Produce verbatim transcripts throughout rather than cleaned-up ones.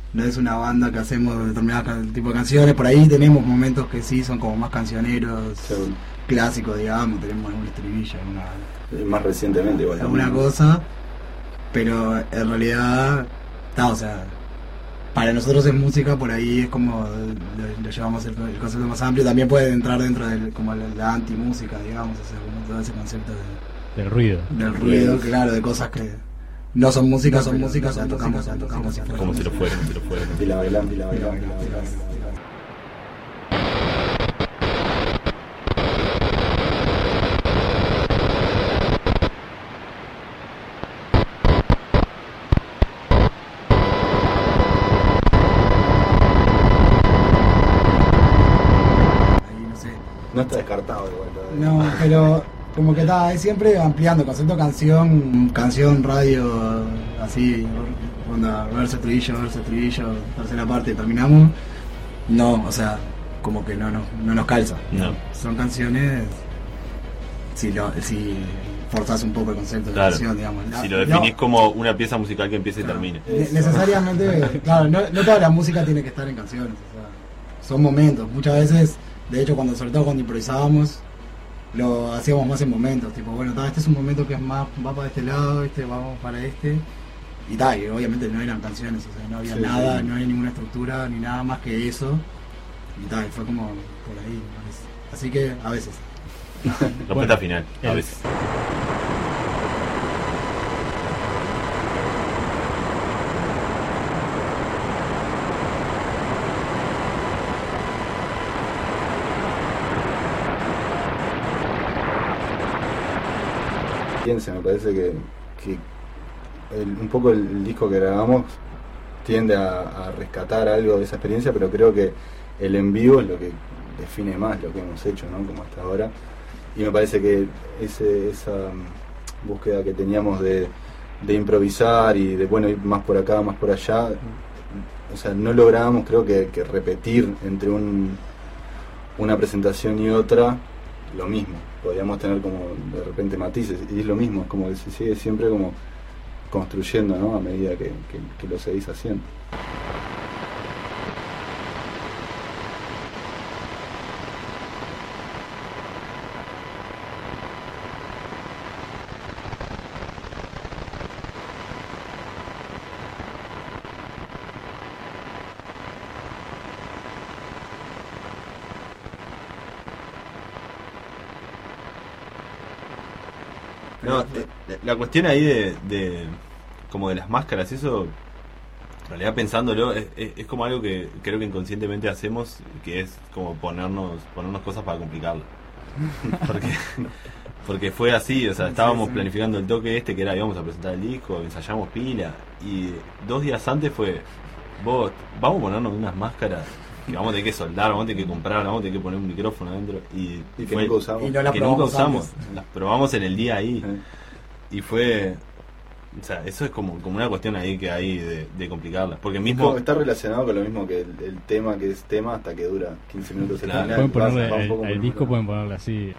no es una banda que hacemos determinadas tipo de canciones. Por ahí tenemos momentos que sí son como más cancioneros, sí, clásicos, digamos, tenemos algún estribillo, alguna, más recientemente igual alguna cosa, pero en realidad está, o sea, para nosotros en música por ahí es como lo, lo llevamos el, el concepto más amplio. También puede entrar dentro de como la, la anti-música, digamos, o sea, como todo ese concepto de, del ruido. Del ruido, claro, de cosas que no son música, no son música, la tocamos, la tocamos como si lo fueran, si lo fueran. Y la bailamos, y la bailamos, y la bailamos. No está descartado igual todavía. No, pero como que está, es siempre ampliando, concepto canción, canción, radio, así, onda, verso, estribillo, verso, estribillo, tercera parte, terminamos. No, o sea, como que no, no, no nos calza. No. Son canciones, si lo, si forzás un poco el concepto de claro, canción, digamos. Si lo definís no, como una pieza musical que empiece claro, y termine. Ne- necesariamente, claro, no, no toda la música tiene que estar en canciones, o sea, son momentos, muchas veces. De hecho, cuando sobre todo cuando improvisábamos, lo hacíamos más en momentos, tipo, bueno, ta, este es un momento que es más, va para este lado, este vamos para este, y tal, y obviamente no eran canciones, o sea, no había sí, nada, sí. no había ninguna estructura, ni nada más que eso, y tal, y fue como por ahí, me parece. Así que, a veces. Respuesta Bueno, final, a el- veces. Piensa, me parece que, que el, un poco el, el disco que grabamos tiende a, a rescatar algo de esa experiencia, pero creo que el en vivo es lo que define más lo que hemos hecho, ¿no? Como hasta ahora. Y me parece que ese, esa búsqueda que teníamos de, de improvisar y de, bueno, ir más por acá, más por allá, o sea, no lográbamos, creo que, que repetir entre un, una presentación y otra lo mismo. Podríamos tener como de repente matices, y es lo mismo, es como que se sigue siempre como construyendo, ¿no? A medida que, que, que lo seguís haciendo. No, eh, la cuestión ahí de, de como de las máscaras, eso en realidad pensándolo es, es, es como algo que creo que inconscientemente hacemos, que es como ponernos ponernos cosas para complicarlo. Porque porque fue así, o sea, estábamos planificando el toque este que era íbamos a presentar el disco, ensayamos pila y dos días antes fue vos, vamos a ponernos unas máscaras que vamos a tener que soldar, vamos a tener que comprar, vamos a tener que poner un micrófono adentro y, Y que fue, nunca usamos. Y no la que nunca probamos usamos, antes. las probamos en el día ahí Eh. y fue, o sea, eso es como, como una cuestión ahí que hay de, de complicarlas, porque Es mismo como- está relacionado con lo mismo que el, el tema que es tema hasta que dura quince minutos el Claro. final. Pueden ponerle, Va- va un el, poco el por disco otro. pueden ponerle así.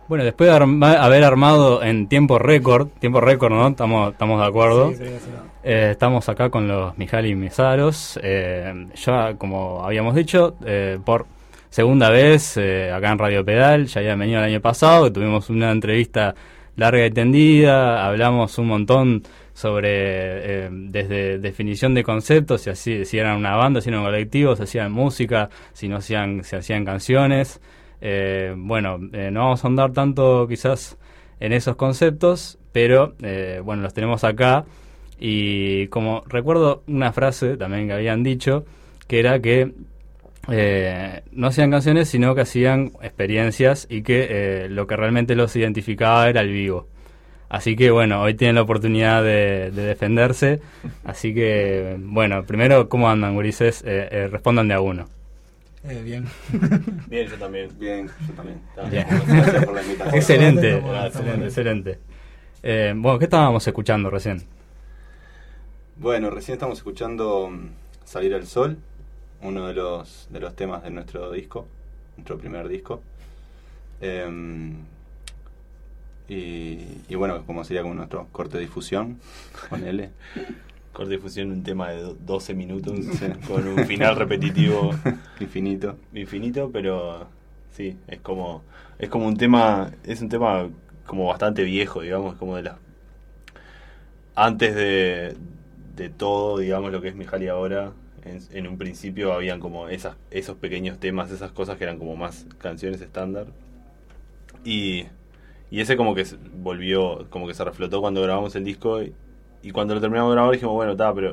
Bueno, después de arma, haber armado en tiempo récord, tiempo récord, ¿no? Estamos, estamos de acuerdo. Sí, sí, sí. Eh, estamos acá con los Mihaly Mesaros. Eh, ya, como habíamos dicho, eh, por segunda vez eh, acá en Radio Pedal. Ya habían venido el año pasado, tuvimos una entrevista larga y tendida, hablamos un montón sobre eh, desde definición de conceptos, si, así, si eran una banda, si eran un colectivo, si hacían música, si no hacían, si hacían canciones. Eh, bueno, eh, no vamos a andar tanto quizás en esos conceptos, pero eh, bueno, los tenemos acá. Y como recuerdo una frase también que habían dicho, que era que eh, no hacían canciones, sino que hacían experiencias, y que eh, lo que realmente los identificaba era el vivo. Así que bueno, hoy tienen la oportunidad de, de defenderse. Así que bueno, primero, ¿cómo andan, gurises? Eh, eh, respondan de a uno. Eh, bien. Bien, yo también. Bien, yo también. Bien. Gracias por la invitación. Excelente, Bueno, excelente, excelente. Eh, bueno, ¿qué estábamos escuchando recién? Bueno, recién estamos escuchando mm, Salir al Sol, uno de los de los temas de nuestro disco, nuestro primer disco. Eh, y, y bueno, como sería como nuestro corte de difusión, con L. Corte de difusión, un tema de doce minutos, Sí. con un final repetitivo Infinito. infinito, pero sí, es como es como un tema, es un tema como bastante viejo, digamos, como de las antes de, de todo, digamos, lo que es Mihaly ahora. En, en un principio habían como esas esos pequeños temas, esas cosas que eran como más canciones estándar, y y ese como que se volvió, como que se reflotó cuando grabamos el disco, y, y cuando lo terminamos de grabar dijimos, bueno, está, pero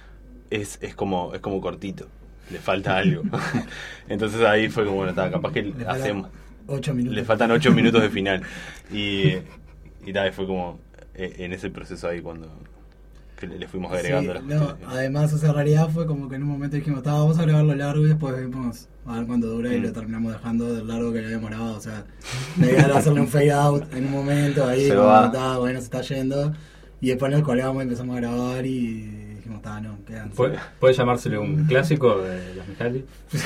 es es como es como cortito, le falta algo. Entonces ahí fue como, bueno, está, capaz que Le faltan hacemos ocho minutos. le faltan ocho minutos de final, y y tal, fue como eh, en ese proceso ahí cuando que le, le fuimos agregando Sí, las no, cuestiones. además, o sea, en realidad fue como que en un momento dijimos, "Tá, vamos a grabarlo largo", y después vimos a ver cuánto dura, y Mm. lo terminamos dejando del largo que lo habíamos grabado. O sea, la idea era hacerle un fade out en un momento, ahí Se como, va. "Tá, bueno, se está yendo", y después nos colgamos y empezamos a grabar y dijimos, "Tá, no, quedan". ¿Puede, puede llamársele un clásico de los Mihaly?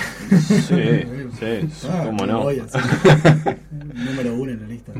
Sí, sí, Ah, cómo no. voy, así. Número uno en la lista.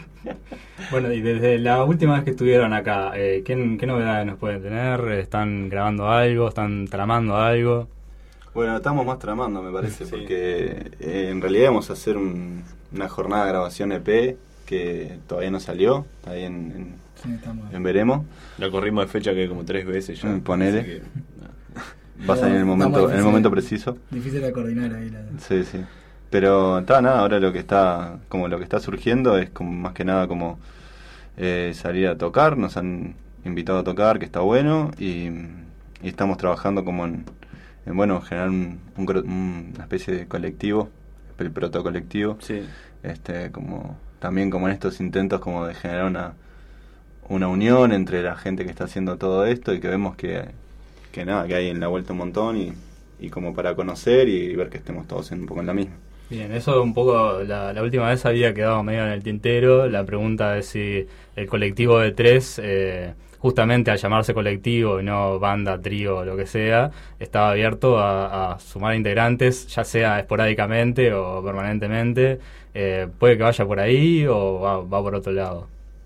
Bueno, y desde la última vez que estuvieron acá, eh, ¿qué, ¿qué novedades nos pueden tener? ¿Están grabando algo? ¿Están tramando algo? Bueno, estamos más tramando, me parece, Sí. porque eh, en realidad íbamos a hacer un- una jornada de grabación E P que todavía no salió, está ahí en, en, Sí, estamos. en Veremos. La corrimos de fecha que como tres veces ya. Mm, ponele. Así que, Va a salir en el Está momento, muy en el difícil. momento preciso. Difícil de coordinar ahí. La... Sí, sí. Pero está nada, ahora lo que está, como lo que está surgiendo es como más que nada como eh, salir a tocar, nos han invitado a tocar, que está bueno, y, y estamos trabajando como en, en, bueno, generar un, un gro- un- una especie de colectivo, el protocolectivo, sí. este, como también como en estos intentos como de generar una una unión entre la gente que está haciendo todo esto, y que vemos que, que nada, que hay en la vuelta un montón, y, y como para conocer y ver que estemos todos en, un poco en la misma. Bien, eso un poco, la, la última vez había quedado medio en el tintero, la pregunta de si el colectivo de tres, eh, justamente al llamarse colectivo y no banda, trío o lo que sea, estaba abierto a, a sumar integrantes, ya sea esporádicamente o permanentemente. Eh, ¿puede que vaya por ahí o va, va por otro lado?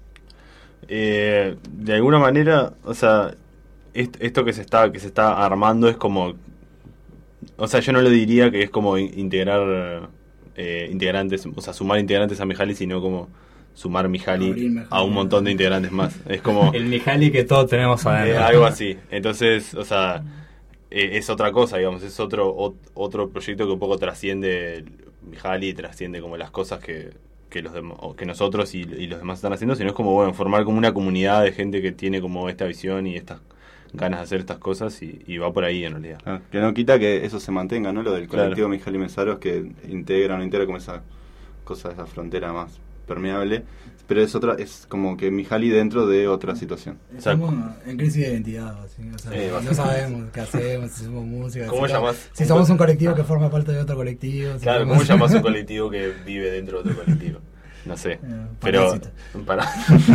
Eh, de alguna manera, o sea, est- esto que se está que se está armando es como, o sea, yo no lo diría que es como in- integrar eh, integrantes, o sea, sumar integrantes a Mihaly, sino como sumar Mihaly Abrir Mihaly. a un montón de integrantes más. Es como El Mihaly que todos tenemos eh, adentro. algo así. Entonces, o sea, eh, es otra cosa, digamos, es otro ot- otro proyecto que un poco trasciende Mihaly, trasciende como las cosas que que los dem- o que nosotros y, y los demás están haciendo, sino es como, bueno, formar como una comunidad de gente que tiene como esta visión y estas ganas de hacer estas cosas, y, y va por ahí en realidad. Ah, que no quita que eso se mantenga, ¿no? Lo del Claro. colectivo Mihaly Mesaros, que integra, no integra como esa cosa, esa frontera más permeable, pero es otra, es como que Mihaly dentro de otra situación. Estamos en crisis de identidad, así, o sea, Sí, no bastante. sabemos qué hacemos, si hacemos música. ¿Cómo si llamás? somos- Si somos un colectivo que forma parte de otro colectivo. si Claro, somos- ¿cómo llamas un colectivo que vive dentro de otro colectivo? No sé, Eh, pero parásito. para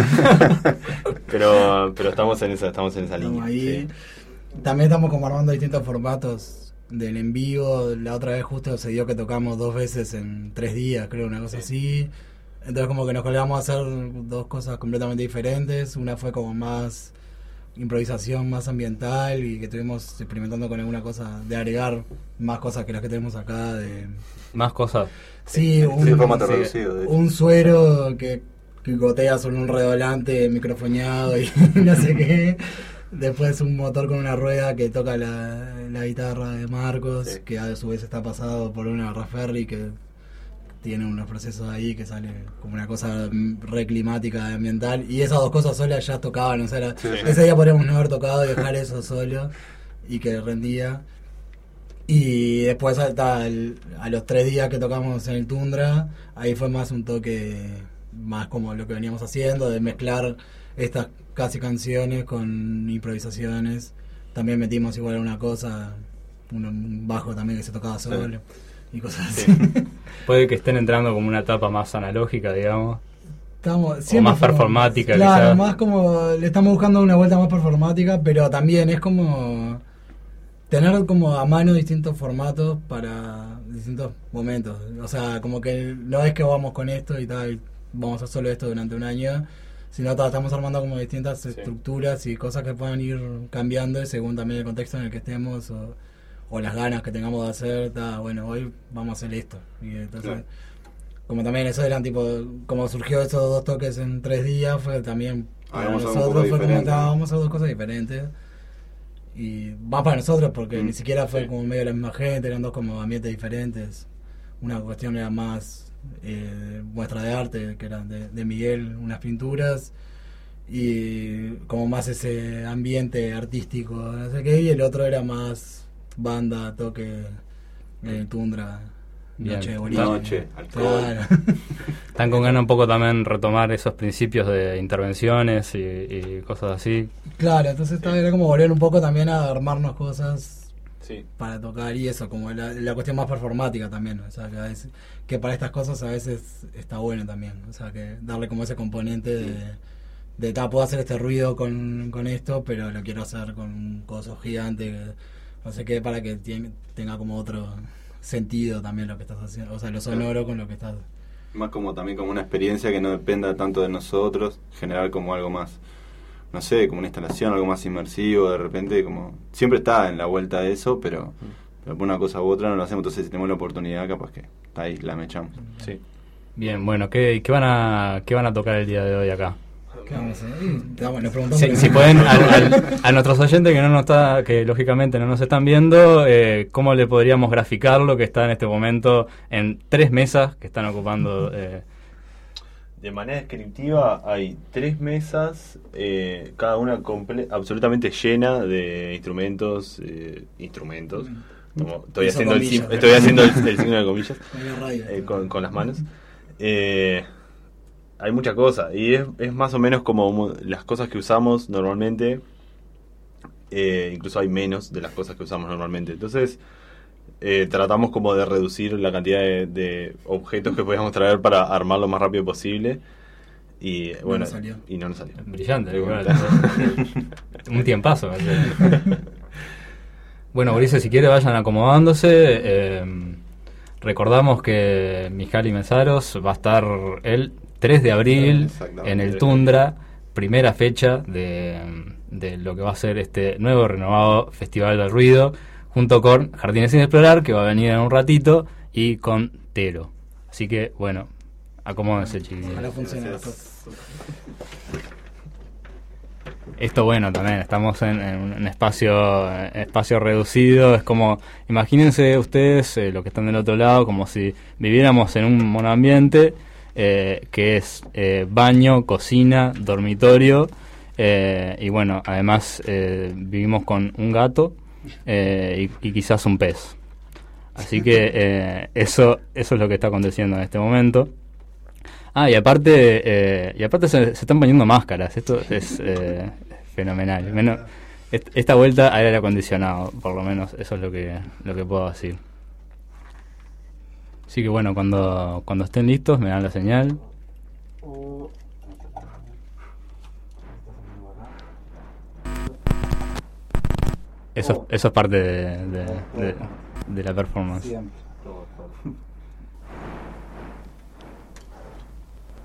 pero pero estamos en esa estamos en esa Estamos línea. ahí. Sí. También estamos como armando distintos formatos del en vivo. La otra vez justo se dio que tocamos dos veces en tres días, creo, una cosa así. Entonces como que nos colgamos a hacer dos cosas completamente diferentes. Una fue como más improvisación, más ambiental, y que estuvimos experimentando con alguna cosa de agregar más cosas que las que tenemos acá. De Más cosas. Sí, un, Sí, formato sí, reducido. de hecho. un suero que, que gotea sobre un redolante microfoneado y no sé qué. Después un motor con una rueda que toca la, la guitarra de Marcos, Sí. que a su vez está pasado por una Rafferty que tiene unos procesos ahí que sale como una cosa re climática, ambiental, y esas dos cosas solas ya tocaban, o sea, era- Sí, sí. ese día podríamos no haber tocado y dejar eso solo y que rendía. Y después hasta el- a los tres días que tocamos en el Tundra, ahí fue más un toque más como lo que veníamos haciendo, de mezclar estas casi canciones con improvisaciones. También metimos igual una cosa, un, un bajo también que se tocaba solo y cosas así. Puede que estén entrando como una etapa más analógica, digamos. Estamos, O siempre más fuimos- performática, Claro, quizás. más como le estamos buscando una vuelta más performática, pero también es como tener como a mano distintos formatos para distintos momentos. O sea, como que no es que vamos con esto y tal, vamos a hacer solo esto durante un año, sino que estamos armando como distintas estructuras y cosas que puedan ir cambiando según también el contexto en el que estemos o, o las ganas que tengamos de hacer. Ta, bueno, hoy vamos a hacer esto. Y entonces, Claro. como también eso eran tipo, como surgió esos dos toques en tres días, fue también para Hagamos algo un nosotros, poco fue como diferente, ta, ¿no? vamos a hacer dos cosas diferentes. Y más para nosotros, porque Mm, ni siquiera fue sí. como medio la misma gente, eran dos como ambientes diferentes. Una cuestión era más eh, muestra de arte, que era de, de Miguel, unas pinturas, y como más ese ambiente artístico, no sé qué, y el otro era más banda, toque, eh, tundra, Bien. noche de boliche. Noche, alcohol. Claro. Están con ganas un poco también retomar esos principios de intervenciones y, y cosas así. Claro, entonces estaba- era como volver un poco también a armarnos cosas Sí. para tocar y eso, como la, la cuestión más performática también, o sea, que, a veces- que para estas cosas a veces está bueno también, o sea, que darle como ese componente de, de ta, puedo hacer este ruido con, con esto, pero lo quiero hacer con un coso gigante, que no sé qué, para que tien- tenga como otro sentido también lo que estás haciendo, o sea, lo sonoro con lo que estás... Más como también como una experiencia que no dependa tanto de nosotros, generar como algo más, no sé, como una instalación, algo más inmersivo, de repente como siempre está en la vuelta de eso, pero, pero por una cosa u otra no lo hacemos, entonces si tenemos la oportunidad capaz que está ahí, la mechamos. Sí. Bien, bueno, ¿qué, qué van a qué van a tocar el día de hoy acá? ¿Qué vamos a hacer? Y, vamos, nos preguntamos... Si, si pueden, al- al- a nuestros oyentes que no nos está, que lógicamente no nos están viendo, eh, ¿cómo le podríamos graficar lo que está en este momento en tres mesas que están ocupando? Eh, De manera descriptiva hay tres mesas, eh, cada una comple- absolutamente llena de instrumentos, eh, instrumentos. Como estoy Hizo haciendo el, comillas. sim- estoy haciendo el, el signo de comillas En la radio. eh, con, con las manos. Eh, hay mucha cosa y es, es más o menos como mu- las cosas que usamos normalmente. Eh, incluso hay menos de las cosas que usamos normalmente. Entonces eh, tratamos como de reducir la cantidad de, de objetos que podíamos traer para armar lo más rápido posible. Y No bueno, nos salió. y no nos salió. brillante, igual. Un tiempazo. Bueno, Ulises, si quiere vayan acomodándose. Eh, recordamos que Mijaly Mesaros va a estar el tres de abril Exactamente. en el Tundra, primera fecha de, de lo que va a ser este nuevo renovado Festival del Ruido, junto con Jardines sin Explorar, que va a venir en un ratito, y con Tero. Así que, bueno, acomódense, chiquillos. Ojalá funcione. Gracias. Esto bueno también, estamos en, en un espacio en espacio reducido, es como, imagínense ustedes eh, los que están del otro lado, como si viviéramos en un monoambiente eh, que es eh, baño, cocina, dormitorio, eh, y bueno, además eh, vivimos con un gato eh, y, y quizás un pez. Así que eh, eso, eso es lo que está aconteciendo en este momento. Ah, y aparte, eh, y aparte se, se están poniendo máscaras. Esto es eh, fenomenal. Menos, est- esta vuelta a aire acondicionado, por lo menos eso es lo que lo que puedo decir. Así que bueno, cuando cuando estén listos me dan la señal. Eso, eso es parte de, de, de- de la performance. Siempre.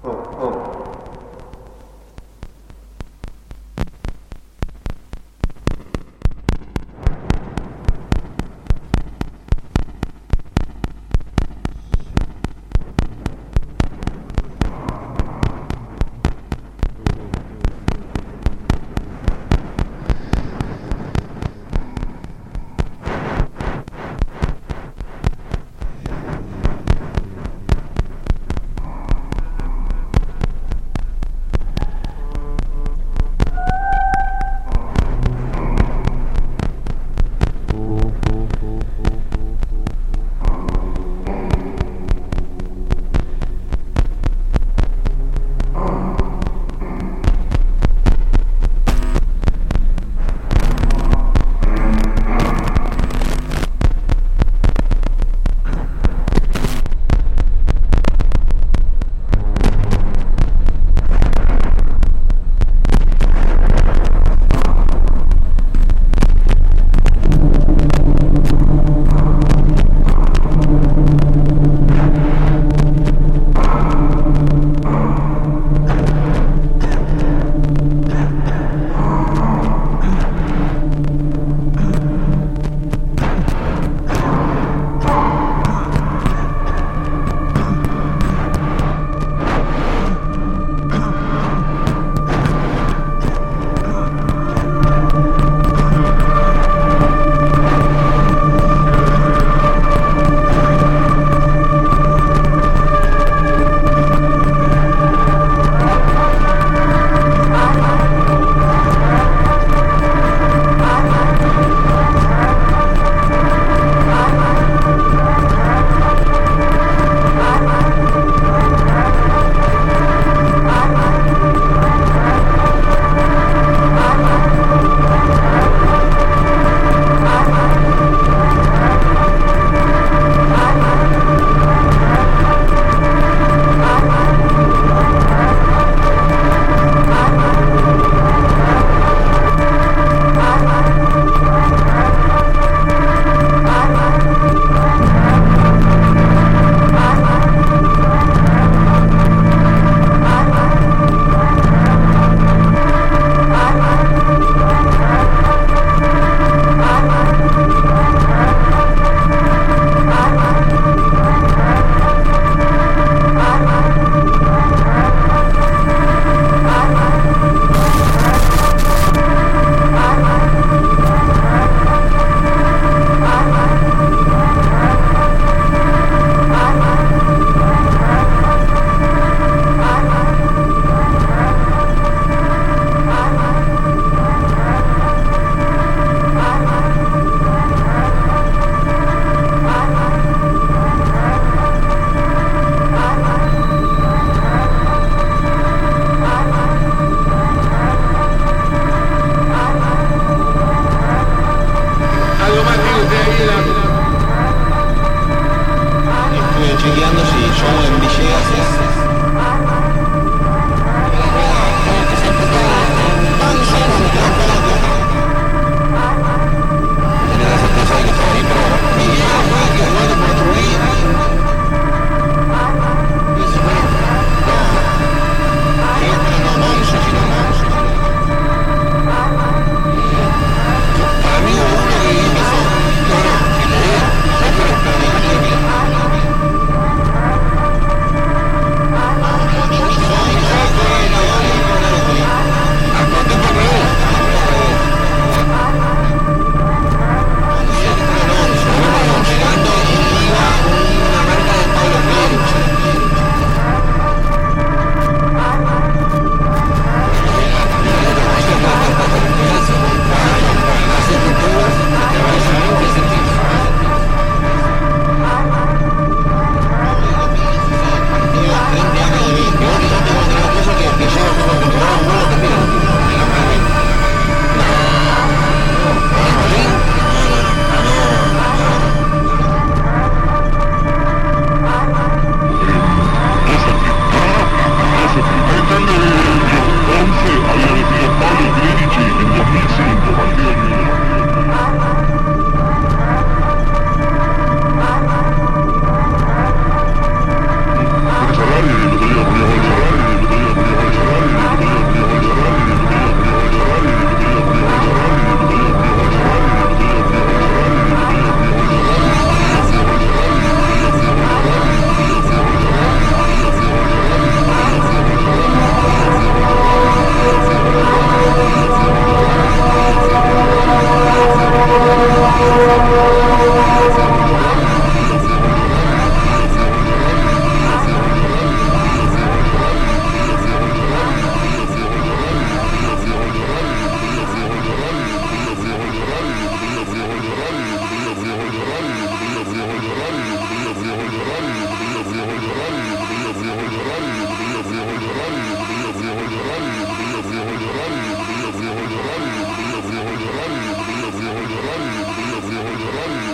Run.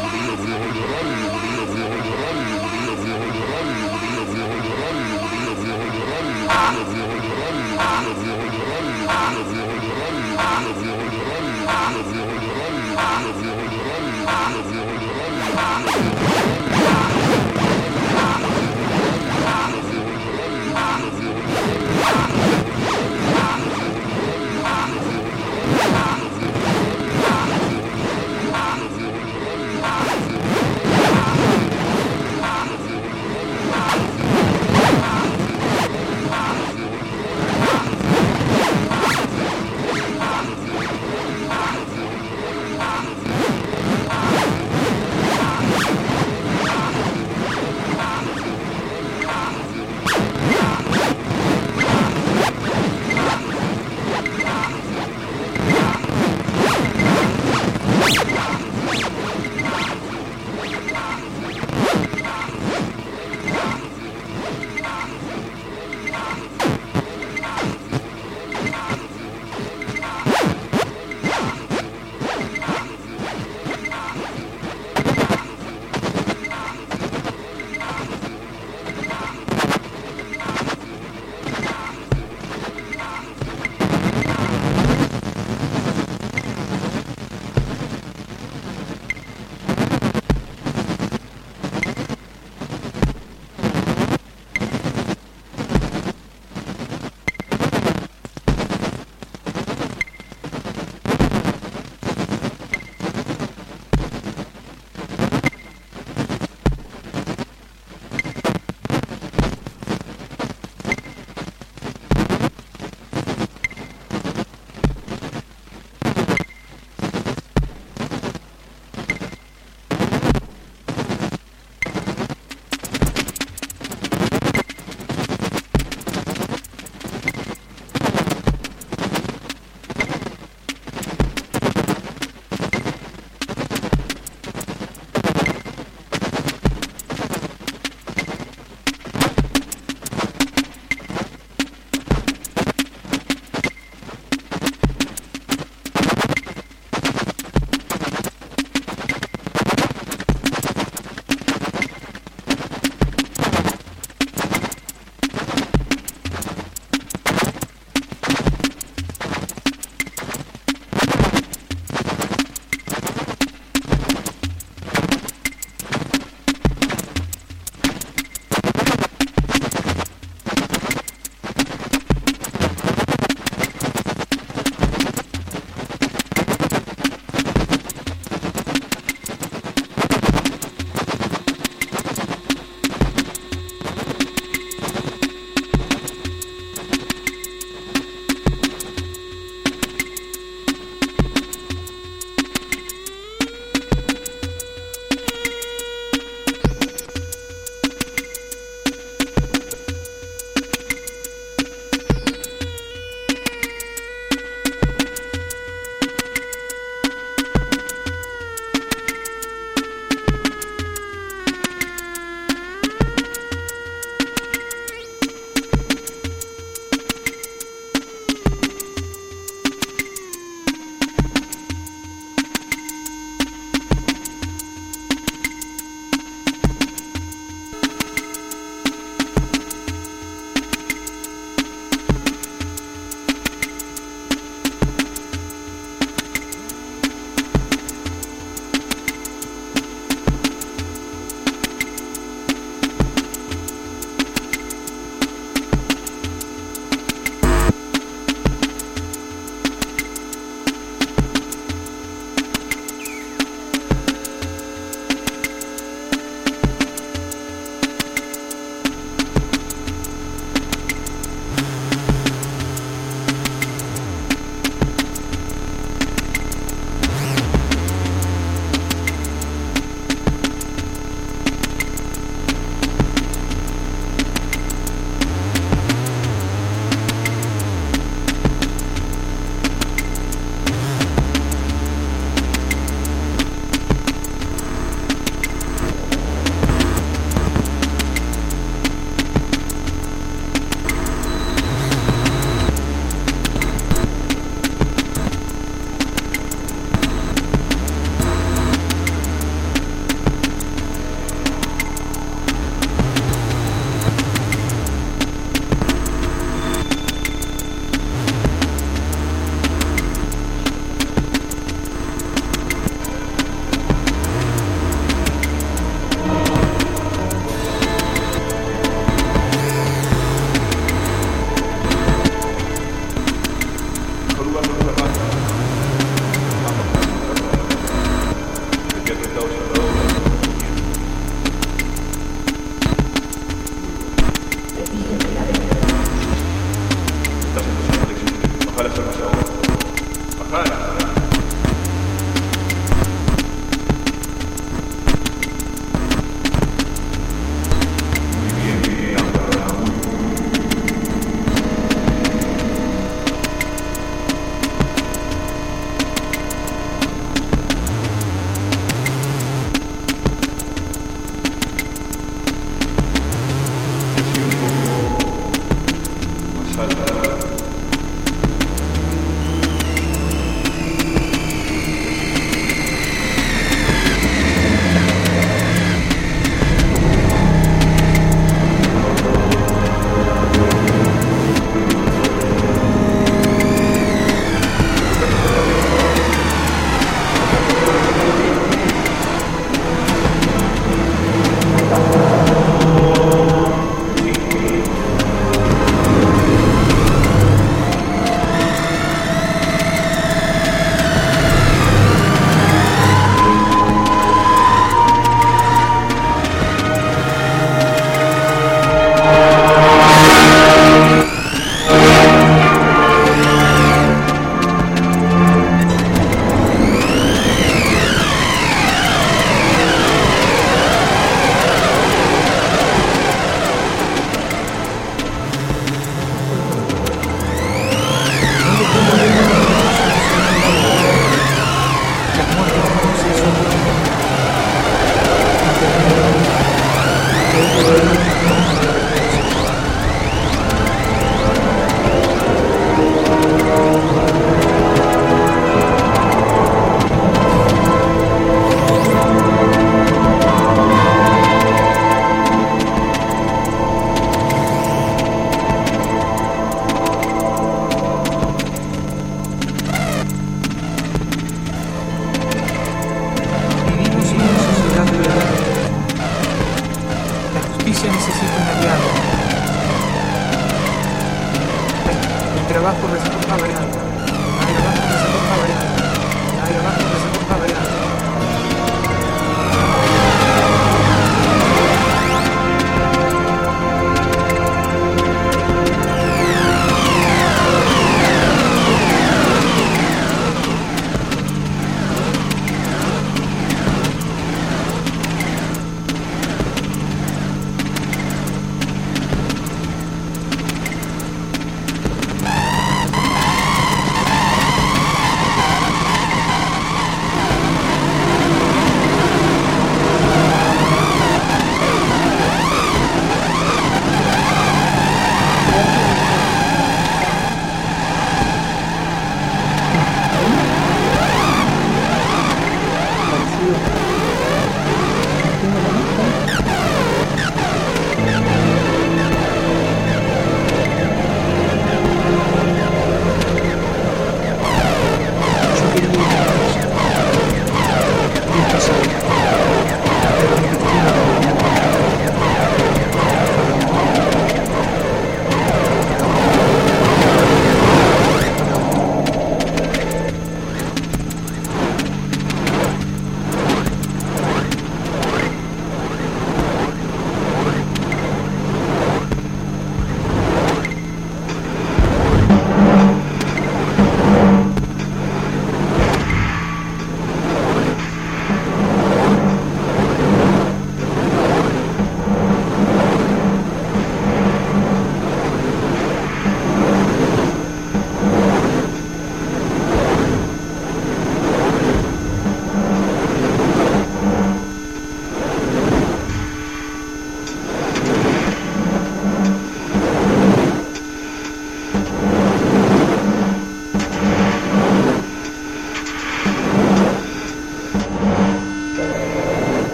abajo me se corta variante. Aire abajo me se corta variante. Aire abajo me se corta variante.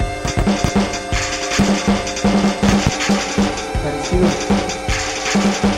Parecido.